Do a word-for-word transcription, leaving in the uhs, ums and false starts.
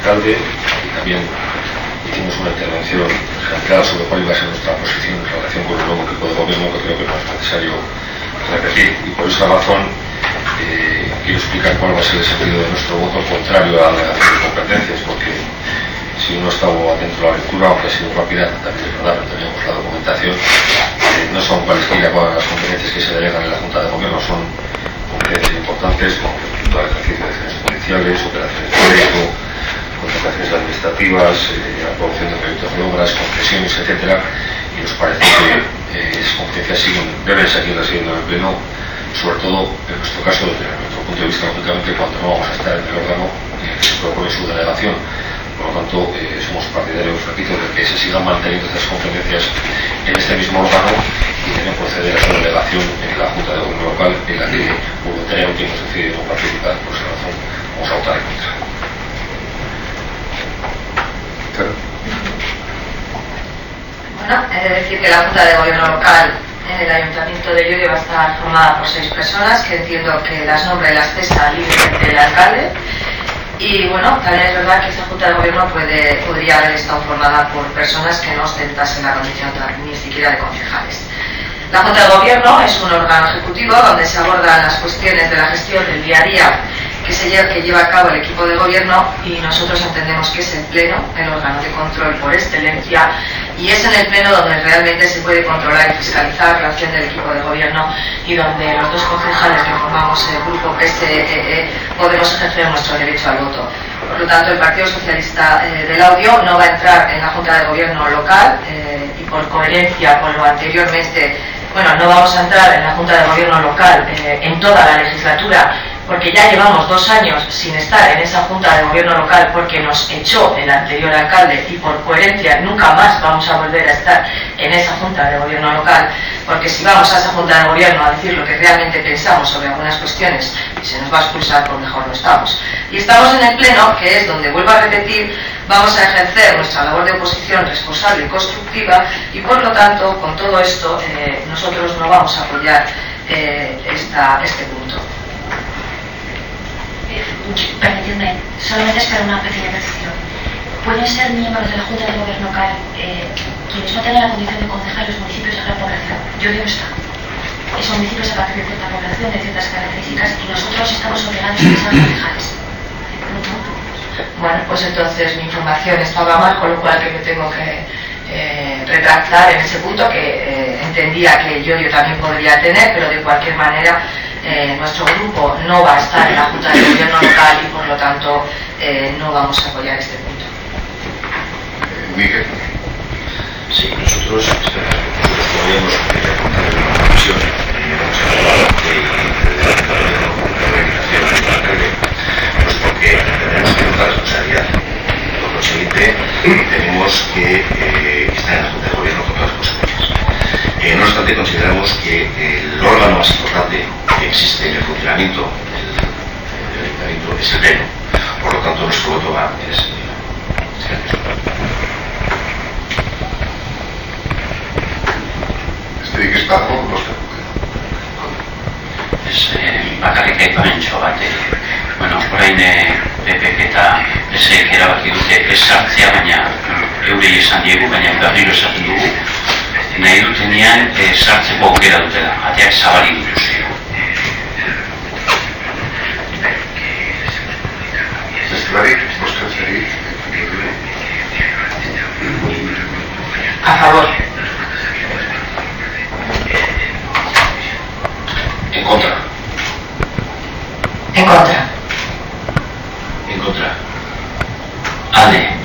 alcalde, y también hicimos una intervención general sobre cuál iba a ser nuestra posición en relación con el nuevo equipo de gobierno, que creo que no es necesario repetir, y por esa razón eh, quiero explicar cuál va a ser el sentido de nuestro voto contrario a la delegación de competencias, porque si uno estaba atento a la lectura, aunque ha sido rápida, también es verdad, pero teníamos la documentación, eh, no son cualesquiera las competencias que se delegan en la Junta de Gobierno, son competencias importantes, como el ejercicio de acciones judiciales, operaciones de crédito, contrataciones administrativas, eh, aprobación de proyectos de obras, concesiones, etcétera, y nos parece que eh, esas competencias siguen, deben seguir residiendo en el Pleno, sobre todo en nuestro caso, desde nuestro punto de vista, lógicamente, cuando no vamos a estar en el órgano en el que se propone su delegación. Por lo tanto, eh, somos partidarios, repito, de que se sigan manteniendo esas competencias en este mismo órgano y deben proceder a esa delegación en la Junta de Gobierno local, en la que voluntariamente hemos decidido no participar. Por esa razón vamos a votar en contra. Claro. Bueno, he de decir que la Junta de Gobierno local en el Ayuntamiento de Llodio va a estar formada por seis personas, que entiendo que las nombra y las cesa libremente el alcalde. Y bueno, también es verdad que esta Junta de Gobierno puede, podría haber estado formada por personas que no ostentasen la condición ni siquiera de concejales. La Junta de Gobierno es un órgano ejecutivo donde se abordan las cuestiones de la gestión del día a día que, se lleva, que lleva a cabo el equipo de gobierno, y nosotros entendemos que es el Pleno, el órgano de control por excelencia, y es en el Pleno donde realmente se puede controlar y fiscalizar la acción del equipo de gobierno, y donde los dos concejales que formamos el grupo P S E E podemos ejercer nuestro derecho al voto. Por lo tanto, el Partido Socialista eh, del Audio no va a entrar en la Junta de Gobierno local, eh, y por coherencia con lo anteriormente, bueno, no vamos a entrar en la Junta de Gobierno local eh, en toda la legislatura, porque ya llevamos dos años sin estar en esa Junta de Gobierno local porque nos echó el anterior alcalde, y por coherencia nunca más vamos a volver a estar en esa Junta de Gobierno local, porque si vamos a esa Junta de Gobierno a decir lo que realmente pensamos sobre algunas cuestiones y se nos va a expulsar, pues mejor no estamos. Y estamos en el Pleno, que es donde, vuelvo a repetir, vamos a ejercer nuestra labor de oposición responsable y constructiva, y por lo tanto, con todo esto, eh, nosotros no vamos a apoyar eh, esta, este punto. Permitidme, solamente es para una pequeña precisión. ¿Pueden ser miembros de la Junta de Gobierno local eh, quienes no tengan la condición de concejal en los municipios de gran población? Yo digo está. Esos municipios a partir de cierta población, de ciertas características, y nosotros estamos obligados a que sean concejales. Bueno, pues entonces mi información estaba mal, con lo cual que me tengo que eh, retractar en ese punto, que eh, entendía que yo, yo también podría tener, pero de cualquier manera Eh, nuestro grupo no va a estar en la Junta de Gobierno local, y por lo tanto eh, no vamos a apoyar este punto. Eh, Miguel. Sí, nosotros, nosotros podríamos reportar en la comisión, hemos hablado de la organización del alcalde, pues porque tenemos que notar responsabilidad. Por lo siguiente, tenemos que eh, estar en la Junta de Gobierno con todas las consecuencias. Eh, no obstante, consideramos que el órgano más importante que existe en el funcionamiento del, del Ayuntamiento es el Pleno. Por lo tanto, nuestro voto va en ese sentido. Besterik ez dago, bozkatu. Ez, bakarrik aipamentxo bat, bueno, orain P P eta P S ek erabaki dute ez sartzea, baina eurei esan diegu, baina berriro esaten dugu, nahi dutenean e, sartzeko aukera dutela, ateak zabalik dituzte. Beste barik, bozkatzeri. A favor. En contra. En contra. En contra. Alde.